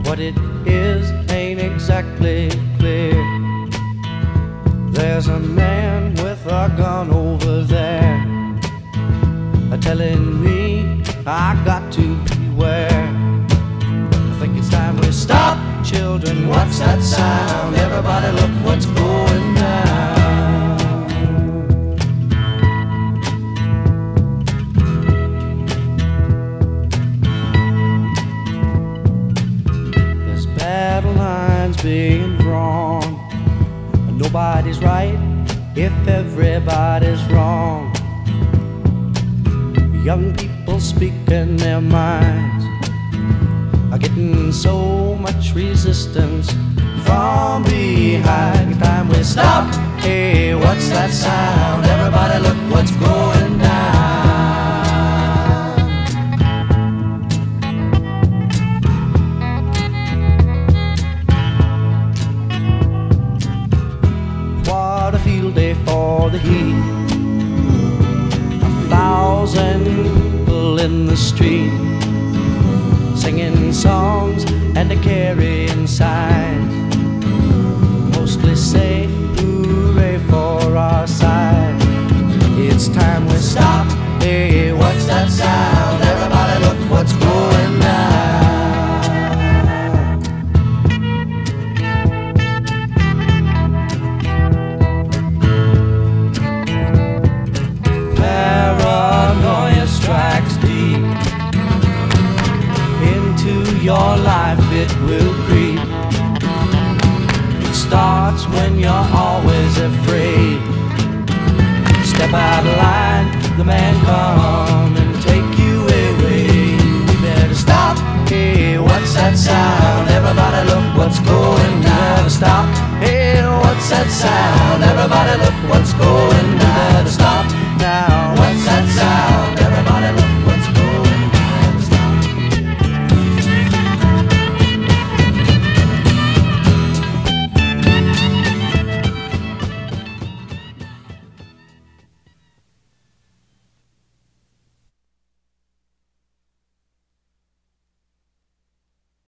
What it is ain't exactly clear. There's a man with a gun over there, telling me I got to beware. I think it's time we stop. Children, what's that sound? Everybody look what's going down. There's battle lines being drawn, and nobody's right if everybody's wrong. Young people speaking their minds are getting so much resistance from behind. Time we stop. Hey, what's that sound? Everybody look what's going down. What a field day for the heat. 1,000 people in the street, singing songs and carrying signs, mostly say hooray for our side. It's time we stop. Hey, what's that sound? Everybody look what's going down. Paranoia strikes deep into your life, it will creep. It starts when you're always afraid. Step out of line, the man coming